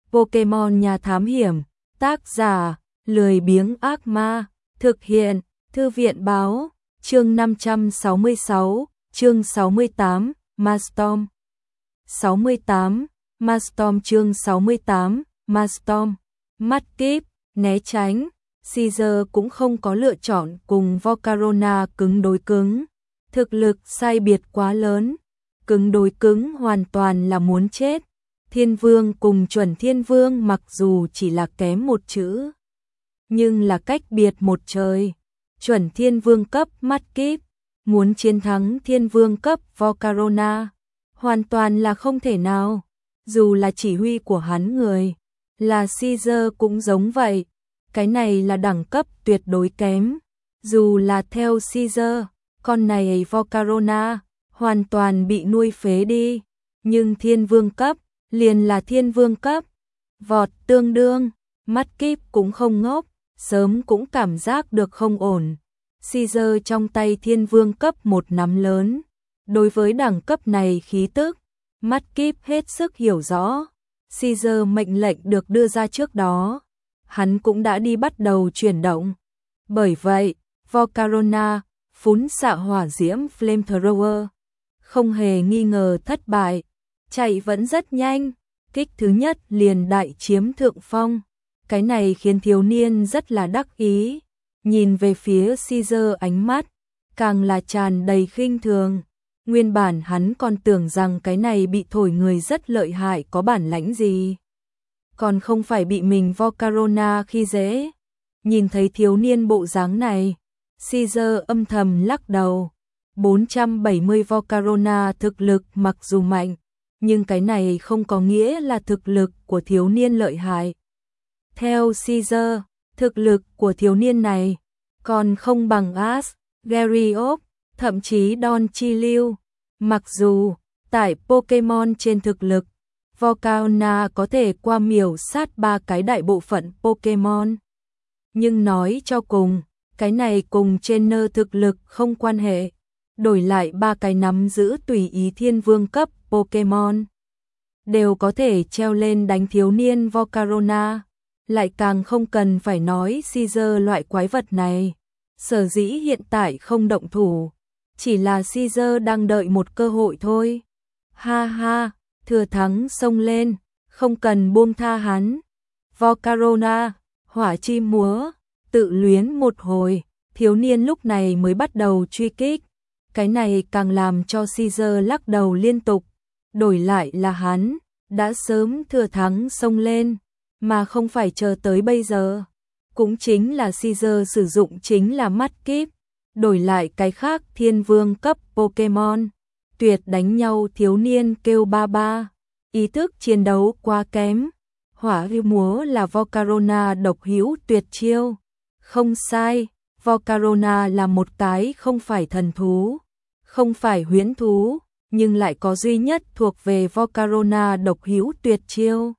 Pokemon Nhà Thám Hiểm, tác giả, lười biếng ác ma, thực hiện, Thư viện báo, chương 566, chương 68, Mastorm. 68, Mastorm chương 68, Mastorm. Mudkip, né tránh, Caesar cũng không có lựa chọn cùng Volcarona cứng đối cứng. Thực lực sai biệt quá lớn, cứng đối cứng hoàn toàn là muốn chết. Thiên Vương cùng Chuẩn Thiên Vương mặc dù chỉ là kém một chữ, nhưng là cách biệt một trời. Chuẩn Thiên Vương cấp Mudkip muốn chiến thắng Thiên Vương cấp Volcarona hoàn toàn là không thể nào. Dù là chỉ huy của hắn người là Caesar cũng giống vậy. Cái này là đẳng cấp tuyệt đối kém. Dù là theo Caesar, con này Volcarona hoàn toàn bị nuôi phế đi. Nhưng Thiên Vương cấp liền là Thiên Vương cấp. Vọt tương đương, Mudkip cũng không ngốc, sớm cũng cảm giác được không ổn. Caesar trong tay Thiên Vương cấp một nắm lớn. Đối với đẳng cấp này khí tức, Mudkip hết sức hiểu rõ. Caesar mệnh lệnh được đưa ra trước đó, hắn cũng đã đi bắt đầu chuyển động. Bởi vậy, Volcarona phún xạ hỏa diễm Flamethrower không hề nghi ngờ thất bại, chạy vẫn rất nhanh, kích thứ nhất liền đại chiếm thượng phong. Cái này khiến thiếu niên rất là đắc ý, nhìn về phía Caesar ánh mắt càng là tràn đầy khinh thường. Nguyên bản hắn còn tưởng rằng cái này bị thổi người rất lợi hại, có bản lãnh gì, còn không phải bị mình Volcarona khi dễ. Nhìn thấy thiếu niên bộ dáng này, Caesar âm thầm lắc đầu. 470 Volcarona thực lực mặc dù mạnh, nhưng cái này không có nghĩa là thực lực của thiếu niên lợi hại. Theo Caesar, thực lực của thiếu niên này còn không bằng Ash, Gyarados, thậm chí Don Chi-Liu. Mặc dù tại Pokemon trên thực lực, Volcarona có thể qua miểu sát 3 cái đại bộ phận Pokemon. Nhưng nói cho cùng, cái này cùng trainer thực lực không quan hệ. Đổi lại 3 cái nắm giữ tùy ý Thiên Vương cấp Pokemon đều có thể treo lên đánh thiếu niên Volcarona. Lại càng không cần phải nói Caesar loại quái vật này. Sở dĩ hiện tại không động thủ, chỉ là Caesar đang đợi một cơ hội thôi. Ha ha, thừa thắng xông lên, không cần buông tha hắn. Volcarona, hỏa chim múa, tự luyến một hồi, thiếu niên lúc này mới bắt đầu truy kích. Cái này càng làm cho Caesar lắc đầu liên tục. Đổi lại là hắn, đã sớm thừa thắng xông lên, mà không phải chờ tới bây giờ. Cũng chính là Caesar sử dụng chính là Mudkip. Đổi lại cái khác Thiên Vương cấp Pokemon, tuyệt đánh nhau thiếu niên kêu ba ba. Ý thức chiến đấu quá kém. Hỏa viu múa là Volcarona độc hữu tuyệt chiêu. Không sai, Volcarona là một cái không phải thần thú, không phải huyễn thú, nhưng lại có duy nhất thuộc về Volcarona độc hữu tuyệt chiêu.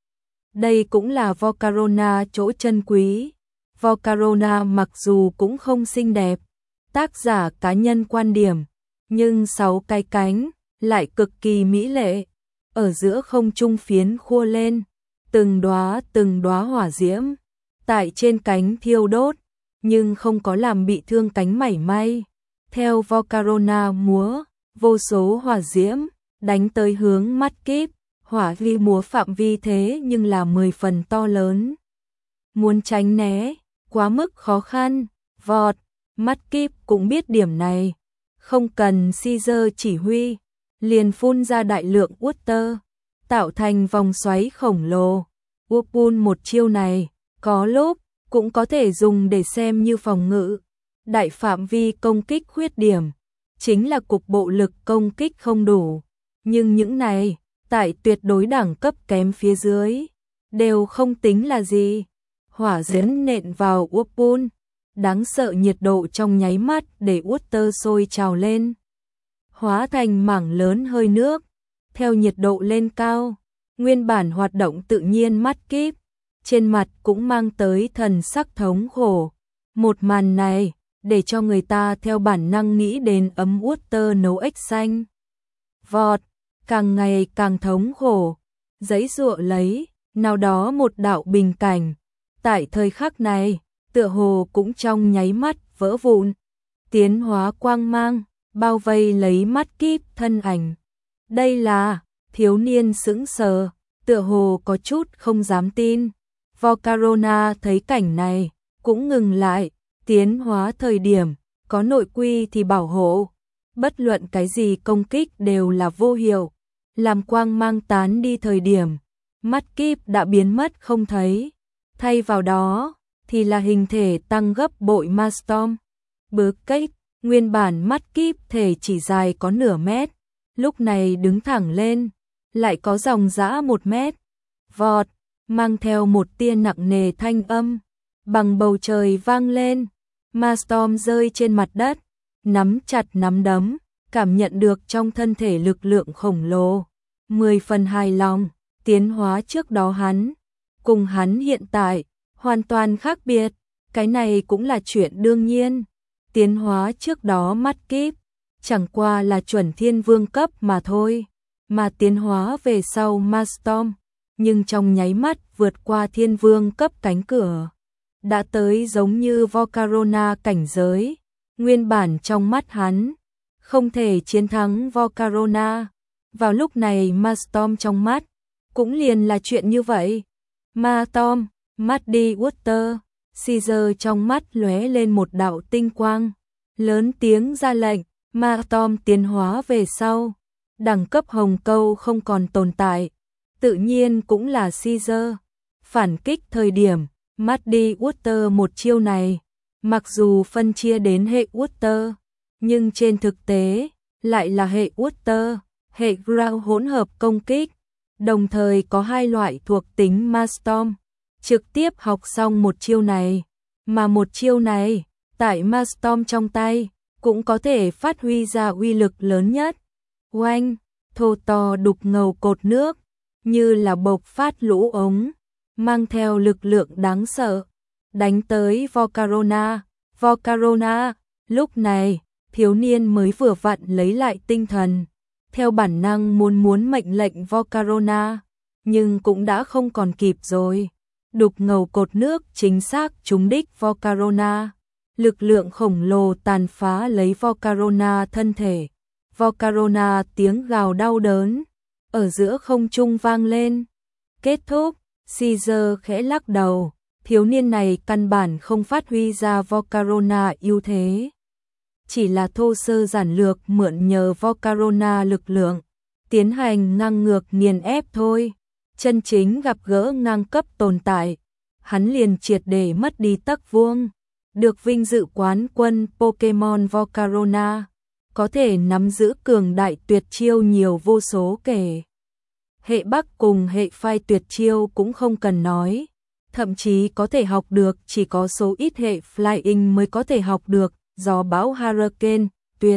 Đây cũng là Volcarona chỗ chân quý. Volcarona mặc dù cũng không xinh đẹp, tác giả cá nhân quan điểm, nhưng 6 cái cánh lại cực kỳ mỹ lệ. Ở giữa không trung phiến khua lên, từng đóa hỏa diễm tại trên cánh thiêu đốt, nhưng không có làm bị thương cánh mảy may. Theo Volcarona múa, vô số hỏa diễm đánh tới hướng Mudkip. Hỏa vi múa phạm vi thế nhưng là 10 phần to lớn. Muốn tránh né, quá mức khó khăn. Vọt, Mudkip cũng biết điểm này. Không cần Caesar chỉ huy, liền phun ra đại lượng water, tạo thành vòng xoáy khổng lồ. Whirlpool một chiêu này, có lúc cũng có thể dùng để xem như phòng ngự. Đại phạm vi công kích khuyết điểm, chính là cục bộ lực công kích không đủ. Nhưng những này, tại tuyệt đối đẳng cấp kém phía dưới, đều không tính là gì. Hỏa diễm nện vào Whirlpool, đáng sợ nhiệt độ trong nháy mắt để water sôi trào lên, hóa thành mảng lớn hơi nước. Theo nhiệt độ lên cao, nguyên bản hoạt động tự nhiên Mudkip trên mặt cũng mang tới thần sắc thống khổ. Một màn này để cho người ta theo bản năng nghĩ đến ấm water nấu ếch xanh. Vọt, càng ngày càng thống khổ, giãy giụa lấy, nào đó một đạo bình cảnh, tại thời khắc này, tựa hồ cũng trong nháy mắt vỡ vụn, tiến hóa quang mang, bao vây lấy mắt kíp thân ảnh. Đây là, thiếu niên sững sờ, tựa hồ có chút không dám tin. Volcarona thấy cảnh này, cũng ngừng lại, tiến hóa thời điểm, có nội quy thì bảo hộ, bất luận cái gì công kích đều là vô hiệu. Làm quang mang tán đi thời điểm, mắt kíp đã biến mất không thấy, thay vào đó thì là hình thể tăng gấp bội Mastorm. Bực cách, nguyên bản mắt kíp thể chỉ dài có nửa mét, lúc này đứng thẳng lên, lại có dòng dã 1 mét. Vọt, mang theo một tia nặng nề thanh âm, bằng bầu trời vang lên. Mastorm rơi trên mặt đất, nắm chặt nắm đấm, cảm nhận được trong thân thể lực lượng khổng lồ. 10 phần hài lòng, tiến hóa trước đó hắn, cùng hắn hiện tại, hoàn toàn khác biệt, cái này cũng là chuyện đương nhiên. Tiến hóa trước đó mắt kíp, chẳng qua là chuẩn thiên vương cấp mà thôi, mà tiến hóa về sau Mastorm, nhưng trong nháy mắt vượt qua thiên vương cấp cánh cửa, đã tới giống như Volcarona cảnh giới, nguyên bản trong mắt hắn, không thể chiến thắng Volcarona. Vào lúc này Mastorm trong mắt, cũng liền là chuyện như vậy. Mastorm, Muddy Water, Caesar trong mắt lóe lên một đạo tinh quang, lớn tiếng ra lệnh, Mastorm tiến hóa về sau, đẳng cấp hồng câu không còn tồn tại, tự nhiên cũng là Caesar. Phản kích thời điểm, Muddy Water một chiêu này, mặc dù phân chia đến hệ Water, nhưng trên thực tế, lại là hệ Water, hệ Ground hỗn hợp công kích, đồng thời có hai loại thuộc tính Mastorm, trực tiếp học xong một chiêu này, mà một chiêu này, tại Mastorm trong tay, cũng có thể phát huy ra uy lực lớn nhất. Oanh, thô to đục ngầu cột nước, như là bộc phát lũ ống, mang theo lực lượng đáng sợ, đánh tới Volcarona. Volcarona, lúc này, thiếu niên mới vừa vặn lấy lại tinh thần, theo bản năng muốn mệnh lệnh Volcarona, nhưng cũng đã không còn kịp rồi. Đục ngầu cột nước chính xác trúng đích Volcarona, lực lượng khổng lồ tàn phá lấy Volcarona thân thể. Volcarona tiếng gào đau đớn, ở giữa không trung vang lên. Kết thúc, Caesar khẽ lắc đầu, thiếu niên này căn bản không phát huy ra Volcarona ưu thế. Chỉ là thô sơ giản lược mượn nhờ Volcarona lực lượng, tiến hành ngang ngược nghiền ép thôi. Chân chính gặp gỡ ngang cấp tồn tại, hắn liền triệt để mất đi tấc vuông. Được vinh dự quán quân Pokemon Volcarona, có thể nắm giữ cường đại tuyệt chiêu nhiều vô số kể. Hệ Bắc cùng hệ Phai tuyệt chiêu cũng không cần nói, thậm chí có thể học được chỉ có số ít hệ Flying mới có thể học được. Gió bão Hurricane, tuyệt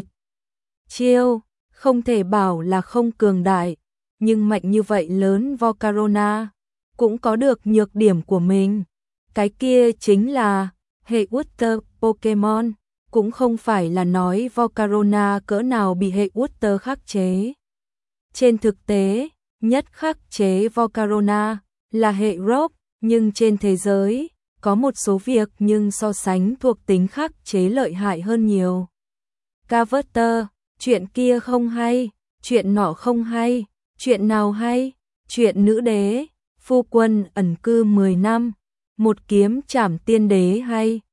chiêu, không thể bảo là không cường đại, nhưng mạnh như vậy lớn Volcarona cũng có được nhược điểm của mình. Cái kia chính là hệ Water Pokemon, cũng không phải là nói Volcarona cỡ nào bị hệ Water khắc chế. Trên thực tế, nhất khắc chế Volcarona là hệ Rock, nhưng trên thế giới có một số việc nhưng so sánh thuộc tính khắc chế lợi hại hơn nhiều. Carver, chuyện kia không hay, chuyện nọ không hay, chuyện nào hay, chuyện nữ đế, phu quân ẩn cư 10 năm, một kiếm trảm tiên đế hay,